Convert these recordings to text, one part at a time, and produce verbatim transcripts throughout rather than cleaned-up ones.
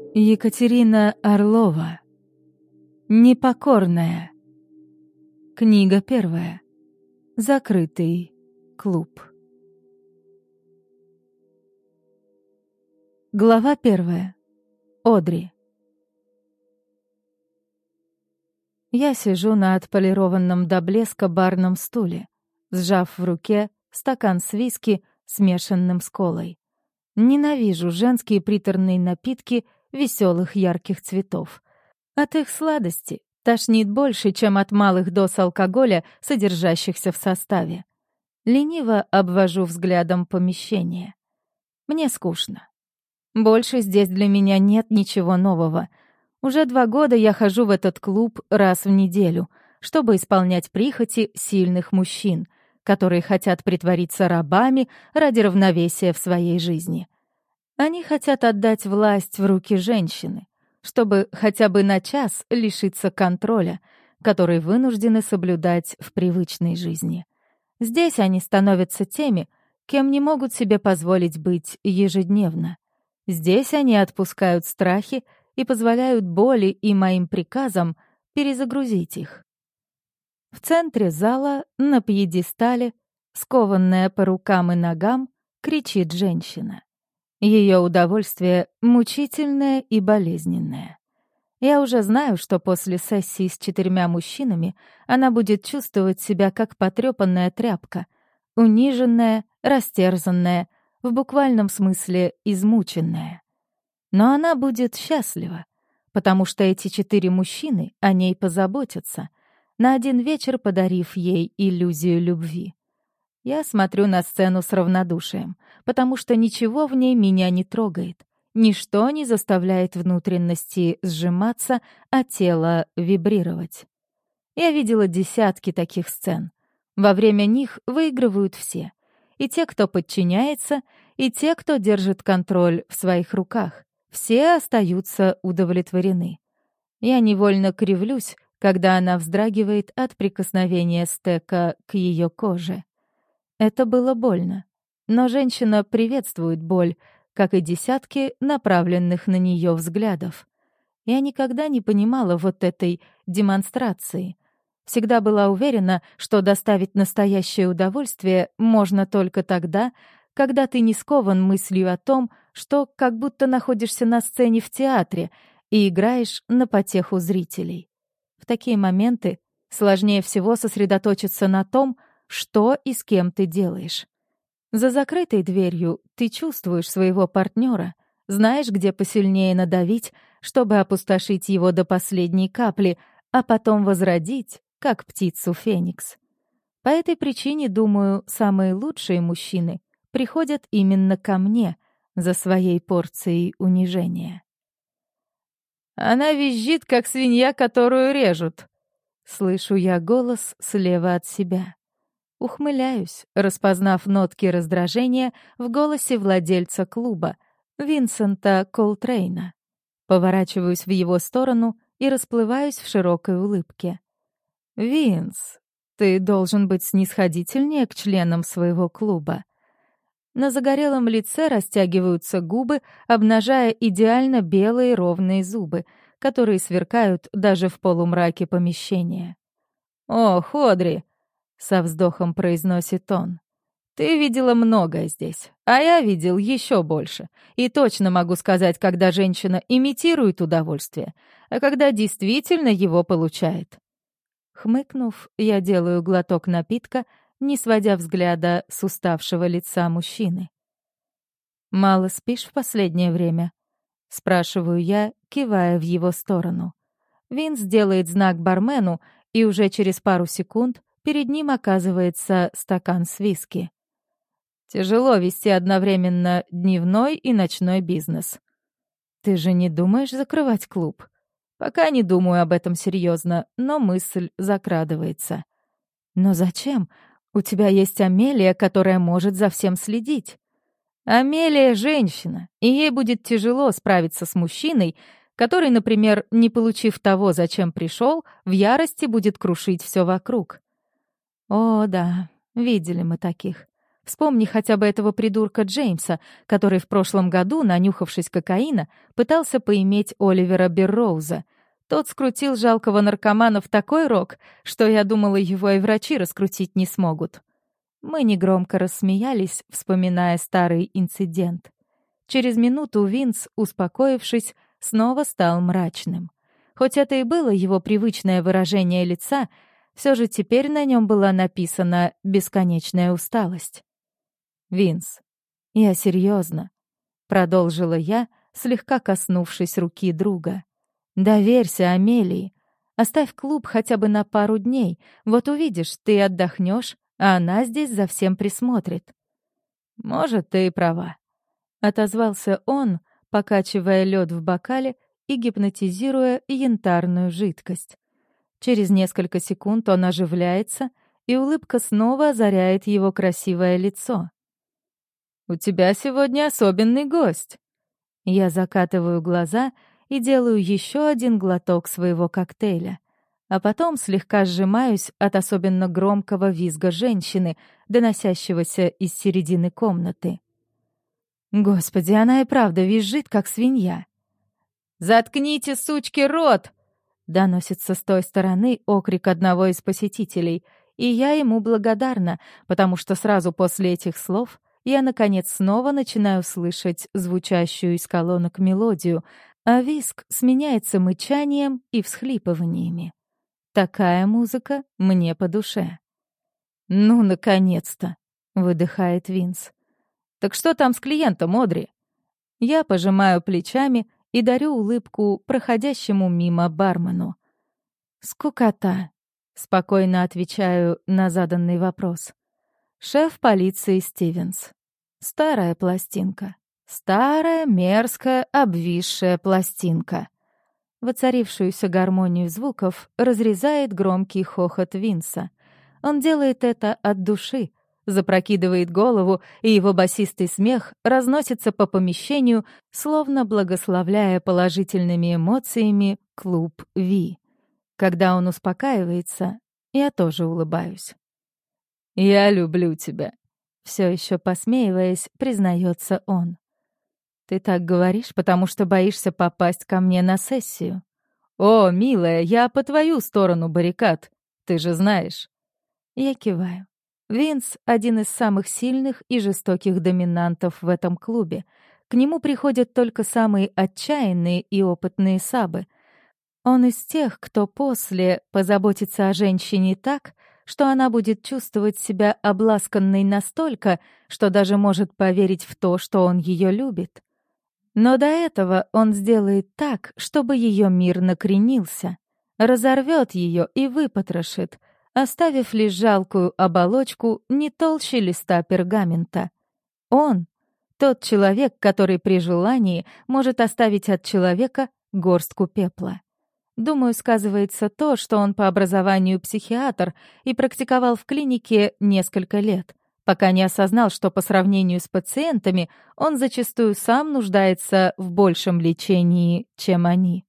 Екатерина Орлова. Непокорная. Книга первая. Закрытый клуб. Глава первая. Одри. Я сижу на отполированном до блеска барном стуле, сжав в руке стакан с виски, смешанным с колой. Ненавижу женские приторные напитки веселых ярких цветов. От их сладости тошнит больше, чем от малых доз алкоголя, содержащихся в составе. Лениво обвожу взглядом помещение. Мне скучно. Больше здесь для меня нет ничего нового. Уже два года я хожу в этот клуб раз в неделю, чтобы исполнять прихоти сильных мужчин, которые хотят притвориться рабами ради равновесия в своей жизни. Они хотят отдать власть в руки женщины, чтобы хотя бы на час лишиться контроля, который вынуждены соблюдать в привычной жизни. Здесь они становятся теми, кем не могут себе позволить быть ежедневно. Здесь они отпускают страхи и позволяют боли и моим приказам перезагрузить их. В центре зала, на пьедестале, скованная по рукам и ногам, кричит женщина. Ее удовольствие мучительное и болезненное. Я уже знаю, что после сессии с четырьмя мужчинами она будет чувствовать себя как потрепанная тряпка, униженная, растерзанная, в буквальном смысле измученная. Но она будет счастлива, потому что эти четыре мужчины о ней позаботятся, на один вечер подарив ей иллюзию любви. Я смотрю на сцену с равнодушием, потому что ничего в ней меня не трогает. Ничто не заставляет внутренности сжиматься, а тело вибрировать. Я видела десятки таких сцен. Во время них выигрывают все. И те, кто подчиняется, и те, кто держит контроль в своих руках. Все остаются удовлетворены. Я невольно кривлюсь, когда она вздрагивает от прикосновения стека к ее коже. Это было больно. Но женщина приветствует боль, как и десятки направленных на нее взглядов. Я никогда не понимала вот этой демонстрации. Всегда была уверена, что доставить настоящее удовольствие можно только тогда, когда ты не скован мыслью о том, что как будто находишься на сцене в театре и играешь на потеху зрителей. В такие моменты сложнее всего сосредоточиться на том, что и с кем ты делаешь. За закрытой дверью ты чувствуешь своего партнера, знаешь, где посильнее надавить, чтобы опустошить его до последней капли, а потом возродить, как птицу Феникс. По этой причине, думаю, самые лучшие мужчины приходят именно ко мне за своей порцией унижения. «Она визжит, как свинья, которую режут», — слышу я голос слева от себя. Ухмыляюсь, распознав нотки раздражения в голосе владельца клуба, Винсента Колтрейна. Поворачиваюсь в его сторону и расплываюсь в широкой улыбке. «Винс, ты должен быть снисходительнее к членам своего клуба». На загорелом лице растягиваются губы, обнажая идеально белые ровные зубы, которые сверкают даже в полумраке помещения. «О, Одри!» — со вздохом произносит он. «Ты видела многое здесь, а я видел еще больше. И точно могу сказать, когда женщина имитирует удовольствие, а когда действительно его получает». Хмыкнув, я делаю глоток напитка, не сводя взгляда с уставшего лица мужчины. «Мало спишь в последнее время?» — спрашиваю я, кивая в его сторону. Винс делает знак бармену, и уже через пару секунд перед ним оказывается стакан с виски. «Тяжело вести одновременно дневной и ночной бизнес. Ты же не думаешь закрывать клуб?» «Пока не думаю об этом серьезно, но мысль закрадывается». «Но зачем? У тебя есть Амелия, которая может за всем следить». «Амелия — женщина, и ей будет тяжело справиться с мужчиной, который, например, не получив того, зачем пришел, в ярости будет крушить все вокруг». «О, да, видели мы таких. Вспомни хотя бы этого придурка Джеймса, который в прошлом году, нанюхавшись кокаина, пытался поиметь Оливера Берроуза. Тот скрутил жалкого наркомана в такой рок, что я думала, его и врачи раскрутить не смогут. Мы негромко рассмеялись, вспоминая старый инцидент. Через минуту Винс, успокоившись, снова стал мрачным. Хоть это и было его привычное выражение лица, все же теперь на нем была написана бесконечная усталость. «Винс, я серьезно», — продолжила я, слегка коснувшись руки друга. «Доверься Амелии. Оставь клуб хотя бы на пару дней. Вот увидишь, ты отдохнешь, а она здесь за всем присмотрит». «Может, ты и права», — отозвался он, покачивая лед в бокале и гипнотизируя янтарную жидкость. Через несколько секунд он оживляется, и улыбка снова озаряет его красивое лицо. «У тебя сегодня особенный гость». Я закатываю глаза и делаю еще один глоток своего коктейля, а потом слегка сжимаюсь от особенно громкого визга женщины, доносящегося из середины комнаты. Господи, она и правда визжит, как свинья. «Заткните, сучки, рот!» — доносится с той стороны окрик одного из посетителей, и я ему благодарна, потому что сразу после этих слов я, наконец, снова начинаю слышать звучащую из колонок мелодию, а визг сменяется мычанием и всхлипываниями. Такая музыка мне по душе. «Ну, наконец-то!» — выдыхает Винс. «Так что там с клиентом, Одри?» Я пожимаю плечами и дарю улыбку проходящему мимо бармену. «Скукота», — спокойно отвечаю на заданный вопрос. «Шеф полиции Стивенс. Старая пластинка. Старая, мерзкая, обвисшая пластинка». Воцарившуюся гармонию звуков разрезает громкий хохот Винса. Он делает это от души, запрокидывает голову, и его басистый смех разносится по помещению, словно благословляя положительными эмоциями клуб Ви. Когда он успокаивается, я тоже улыбаюсь. «Я люблю тебя», — все еще посмеиваясь, признается он. «Ты так говоришь, потому что боишься попасть ко мне на сессию». «О, милая, я по твою сторону баррикад, ты же знаешь». Я киваю. Винс — один из самых сильных и жестоких доминантов в этом клубе. К нему приходят только самые отчаянные и опытные сабы. Он из тех, кто после позаботится о женщине так, что она будет чувствовать себя обласканной настолько, что даже может поверить в то, что он ее любит. Но до этого он сделает так, чтобы ее мир накренился, разорвет ее и выпотрошит, оставив лишь жалкую оболочку не толще листа пергамента. Он — тот человек, который при желании может оставить от человека горстку пепла. Думаю, сказывается то, что он по образованию психиатр и практиковал в клинике несколько лет, пока не осознал, что по сравнению с пациентами он зачастую сам нуждается в большем лечении, чем они.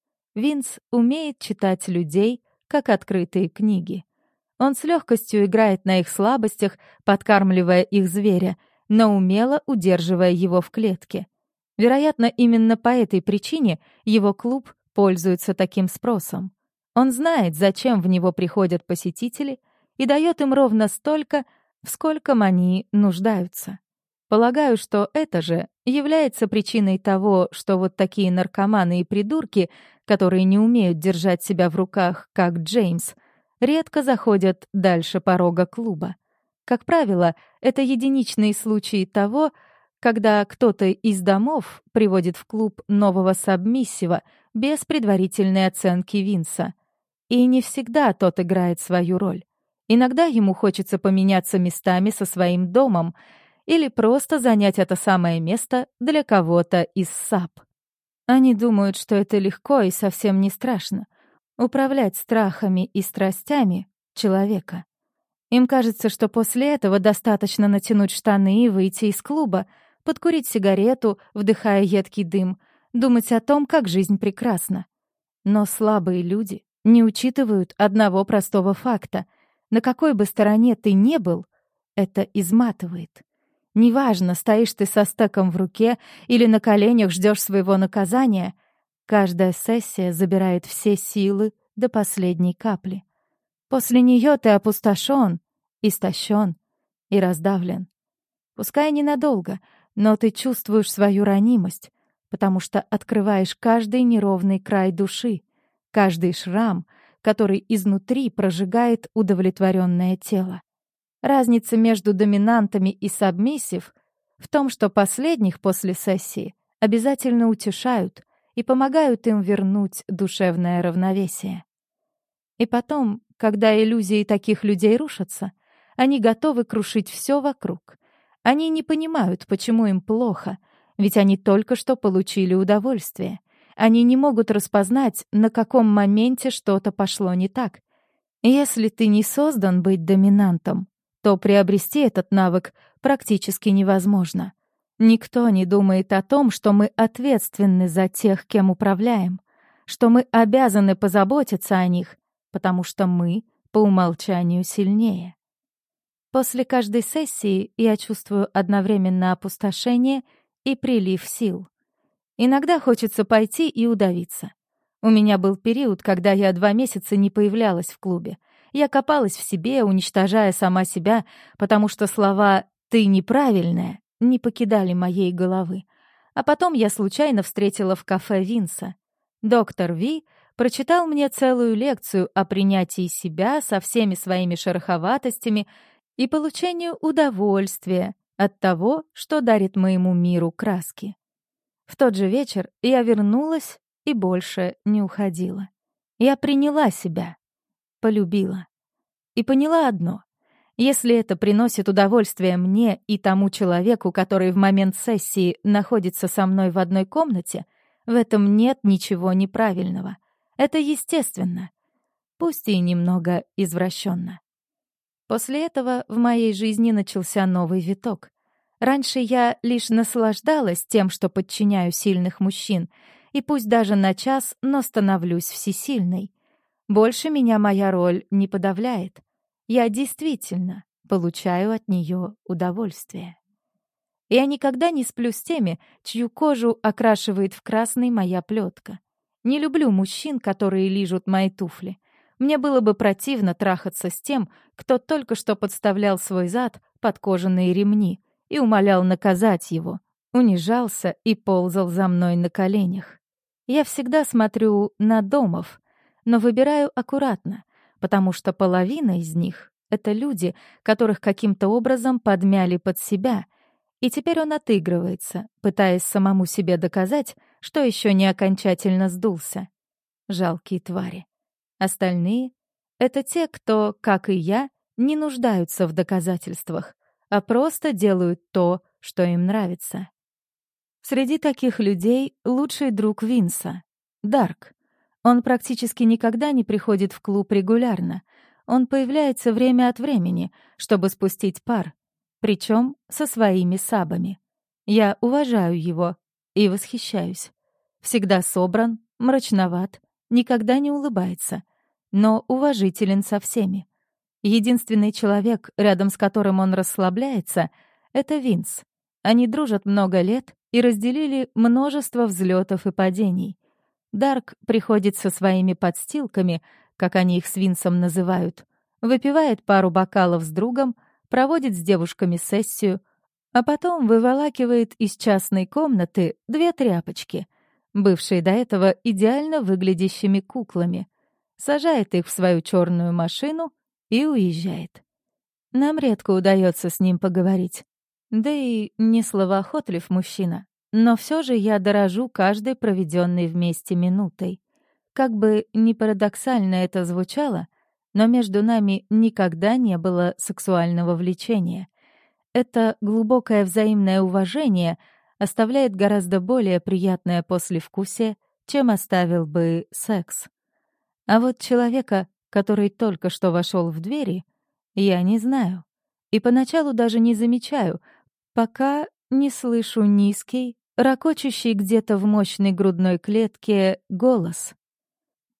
Винс умеет читать людей, как открытые книги. Он с легкостью играет на их слабостях, подкармливая их зверя, но умело удерживая его в клетке. Вероятно, именно по этой причине его клуб пользуется таким спросом. Он знает, зачем в него приходят посетители, и дает им ровно столько, в скольком они нуждаются. Полагаю, что это же является причиной того, что вот такие наркоманы и придурки, которые не умеют держать себя в руках, как Джеймс, редко заходят дальше порога клуба. Как правило, это единичные случаи того, когда кто-то из домов приводит в клуб нового сабмиссива без предварительной оценки Винса. И не всегда тот играет свою роль. Иногда ему хочется поменяться местами со своим домом или просто занять это самое место для кого-то из саб. Они думают, что это легко и совсем не страшно — управлять страхами и страстями человека. Им кажется, что после этого достаточно натянуть штаны и выйти из клуба, подкурить сигарету, вдыхая едкий дым, думать о том, как жизнь прекрасна. Но слабые люди не учитывают одного простого факта. На какой бы стороне ты ни был, Это изматывает. Неважно, стоишь ты со стеком в руке или на коленях ждешь своего наказания, каждая сессия забирает все силы до последней капли. После нее ты опустошен, истощен и раздавлен. Пускай ненадолго, но ты чувствуешь свою ранимость, потому что открываешь каждый неровный край души, каждый шрам, который изнутри прожигает удовлетворенное тело. Разница между доминантами и сабмиссив в том, что последних после сессии обязательно утешают и помогают им вернуть душевное равновесие. И потом, когда иллюзии таких людей рушатся, они готовы крушить все вокруг. Они не понимают, почему им плохо, ведь они только что получили удовольствие. Они не могут распознать, на каком моменте что-то пошло не так. Если ты не создан быть доминантом, то приобрести этот навык практически невозможно. Никто не думает о том, что мы ответственны за тех, кем управляем, что мы обязаны позаботиться о них, потому что мы по умолчанию сильнее. После каждой сессии я чувствую одновременно опустошение и прилив сил. Иногда хочется пойти и удавиться. У меня был период, когда я два месяца не появлялась в клубе. Я копалась в себе, уничтожая сама себя, потому что слова «ты неправильная» не покидали моей головы. А потом я случайно встретила в кафе Винса. Доктор Ви прочитал мне целую лекцию о принятии себя со всеми своими шероховатостями и получению удовольствия от того, что дарит моему миру краски. В тот же вечер я вернулась и больше не уходила. Я приняла себя, полюбила. И поняла одно. Если это приносит удовольствие мне и тому человеку, который в момент сессии находится со мной в одной комнате, в этом нет ничего неправильного. Это естественно, пусть и немного извращенно. После этого в моей жизни начался новый виток. Раньше я лишь наслаждалась тем, что подчиняю сильных мужчин, и пусть даже на час, но становлюсь всесильной. Больше меня моя роль не подавляет. Я действительно получаю от нее удовольствие. Я никогда не сплю с теми, чью кожу окрашивает в красный моя плетка. Не люблю мужчин, которые лижут мои туфли. Мне было бы противно трахаться с тем, кто только что подставлял свой зад под кожаные ремни и умолял наказать его, унижался и ползал за мной на коленях. Я всегда смотрю на домов, но выбираю аккуратно, потому что половина из них — это люди, которых каким-то образом подмяли под себя, и теперь он отыгрывается, пытаясь самому себе доказать, что еще не окончательно сдулся. Жалкие твари. Остальные — это те, кто, как и я, не нуждаются в доказательствах, а просто делают то, что им нравится. Среди таких людей лучший друг Винса — Дарк. Он практически никогда не приходит в клуб регулярно. Он появляется время от времени, чтобы спустить пар, причем со своими сабами. Я уважаю его и восхищаюсь. Всегда собран, мрачноват, никогда не улыбается, но уважителен со всеми. Единственный человек, рядом с которым он расслабляется, — это Винс. Они дружат много лет и разделили множество взлетов и падений. Дарк приходит со своими подстилками, как они их с Винсом называют, выпивает пару бокалов с другом, проводит с девушками сессию, а потом выволакивает из частной комнаты две тряпочки, бывшие до этого идеально выглядящими куклами, сажает их в свою черную машину и уезжает. Нам редко удается с ним поговорить. Да и не словоохотлив мужчина. Но все же я дорожу каждой проведенной вместе минутой. Как бы ни парадоксально это звучало, но между нами никогда не было сексуального влечения. Это глубокое взаимное уважение оставляет гораздо более приятное послевкусие, чем оставил бы секс. А вот человека, который только что вошел в двери, я не знаю. И поначалу даже не замечаю, пока не слышу низкий, ракочущий где-то в мощной грудной клетке голос.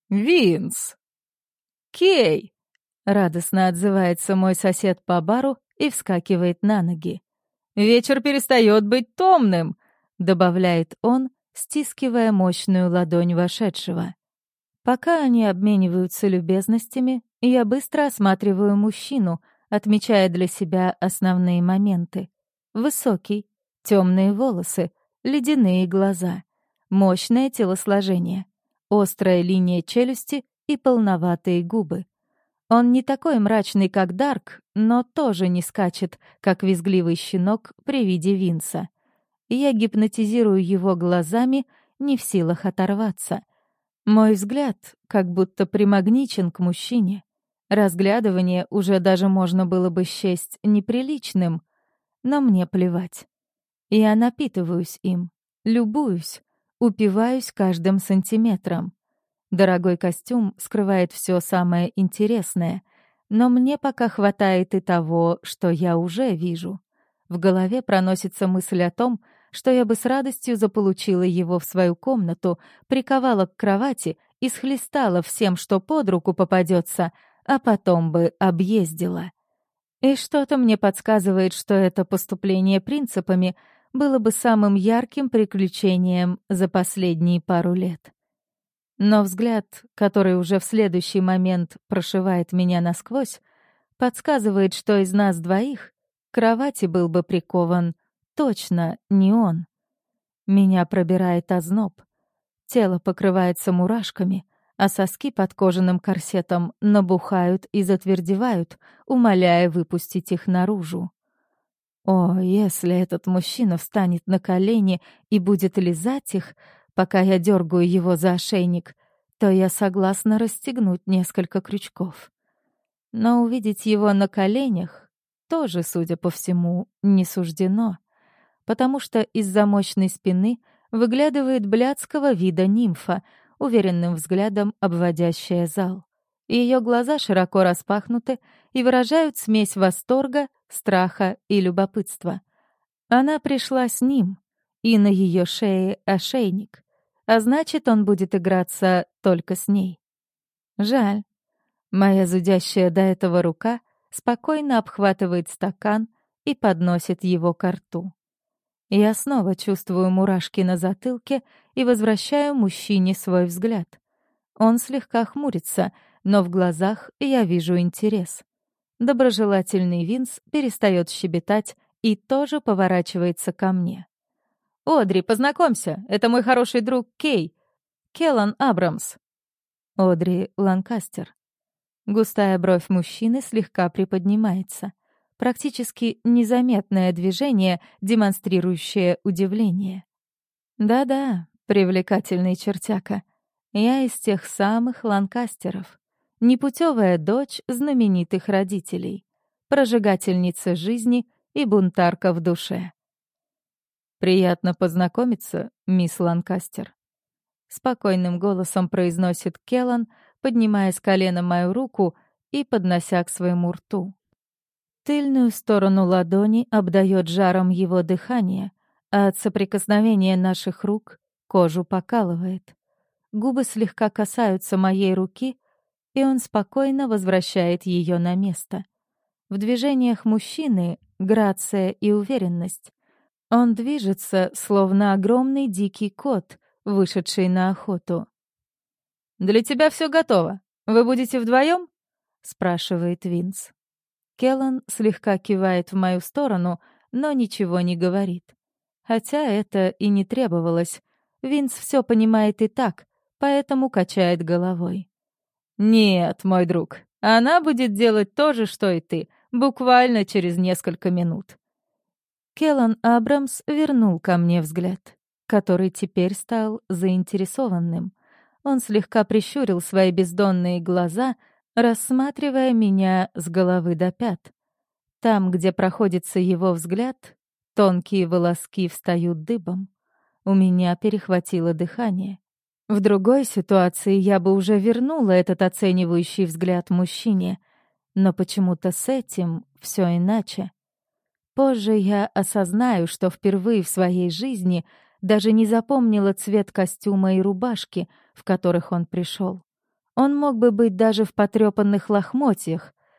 «Винс! Кей!» — радостно отзывается мой сосед по бару и вскакивает на ноги. «Вечер перестает быть томным», — добавляет он, стискивая мощную ладонь вошедшего. Пока они обмениваются любезностями, я быстро осматриваю мужчину, отмечая для себя основные моменты. Высокий, темные волосы, ледяные глаза, мощное телосложение, острая линия челюсти и полноватые губы. Он не такой мрачный, как Дарк, но тоже не скачет, как визгливый щенок при виде Винса. Я гипнотизирую его глазами, не в силах оторваться. Мой взгляд как будто примагничен к мужчине. Разглядывание уже даже можно было бы счесть неприличным, но мне плевать. Я напитываюсь им, любуюсь, упиваюсь каждым сантиметром. Дорогой костюм скрывает все самое интересное, но мне пока хватает и того, что я уже вижу. В голове проносится мысль о том, что я бы с радостью заполучила его в свою комнату, приковала к кровати и схлестала всем, что под руку попадется, а потом бы объездила. И что-то мне подсказывает, что это поступление принципами было бы самым ярким приключением за последние пару лет. Но взгляд, который уже в следующий момент прошивает меня насквозь, подсказывает, что из нас двоих к кровати был бы прикован точно не он. Меня пробирает озноб. Тело покрывается мурашками, а соски под кожаным корсетом набухают и затвердевают, умоляя выпустить их наружу. О, если этот мужчина встанет на колени и будет лизать их, пока я дергаю его за ошейник, то я согласна расстегнуть несколько крючков. Но увидеть его на коленях тоже, судя по всему, не суждено, потому что из-за мощной спины выглядывает блядского вида нимфа, уверенным взглядом обводящая зал. Ее глаза широко распахнуты и выражают смесь восторга, страха и любопытства. Она пришла с ним, и на ее шее ошейник, а значит, он будет играться только с ней. Жаль. Моя зудящая до этого рука спокойно обхватывает стакан и подносит его ко рту. Я снова чувствую мурашки на затылке и возвращаю мужчине свой взгляд. Он слегка хмурится, но в глазах я вижу интерес. Доброжелательный Винс перестает щебетать и тоже поворачивается ко мне. «Одри, познакомься, это мой хороший друг Кей, Келлан Абрамс». Одри Ланкастер. Густая бровь мужчины слегка приподнимается. Практически незаметное движение, демонстрирующее удивление. Да-да, привлекательный чертяка. Я из тех самых Ланкастеров. Непутевая дочь знаменитых родителей. Прожигательница жизни и бунтарка в душе. «Приятно познакомиться, мисс Ланкастер», — спокойным голосом произносит Келлан, поднимая с колена мою руку и поднося к своему рту. Тыльную сторону ладони обдает жаром его дыхание, а от соприкосновения наших рук кожу покалывает. Губы слегка касаются моей руки, и он спокойно возвращает ее на место. В движениях мужчины грация и уверенность. Он движется, словно огромный дикий кот, вышедший на охоту. «Для тебя все готово. Вы будете вдвоем?» — спрашивает Винс. Келлан слегка кивает в мою сторону, но ничего не говорит. Хотя это и не требовалось. Винс все понимает и так, поэтому качает головой. «Нет, мой друг, она будет делать то же, что и ты, буквально через несколько минут». Келлан Абрамс вернул ко мне взгляд, который теперь стал заинтересованным. Он слегка прищурил свои бездонные глаза, рассматривая меня с головы до пят. Там, где проходится его взгляд, тонкие волоски встают дыбом. У меня перехватило дыхание. В другой ситуации я бы уже вернула этот оценивающий взгляд мужчине, но почему-то с этим все иначе. Позже я осознаю, что впервые в своей жизни даже не запомнила цвет костюма и рубашки, в которых он пришел. Он мог бы быть даже в потрепанных лохмотьях.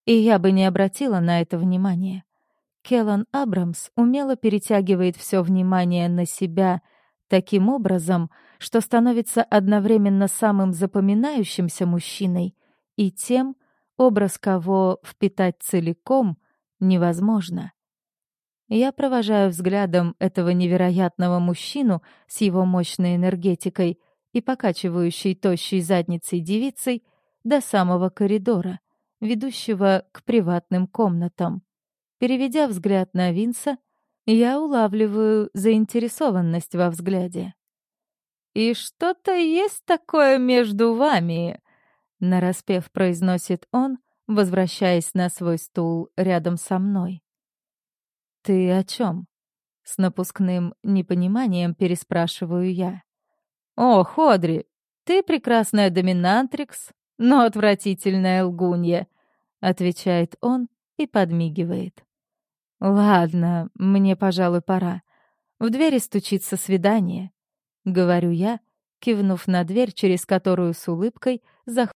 и я бы не обратила на это внимания. Келлан Абрамс умело перетягивает все внимание на себя таким образом, что становится одновременно самым запоминающимся мужчиной и тем, образ кого впитать целиком невозможно. Я провожаю взглядом этого невероятного мужчину с его мощной энергетикой и покачивающей тощей задницей девицей до самого коридора, ведущего к приватным комнатам. Переведя взгляд на Винса, я улавливаю заинтересованность во взгляде. «И что-то есть такое между вами?» — нараспев произносит он, возвращаясь на свой стул рядом со мной. «Ты о чем?» — с напускным непониманием переспрашиваю я. «О, Ходри, ты прекрасная доминантрикс, но отвратительная лгунья», — отвечает он и подмигивает. «Ладно, мне, пожалуй, пора. В двери стучится свидание», — говорю я, кивнув на дверь, через которую с улыбкой заходит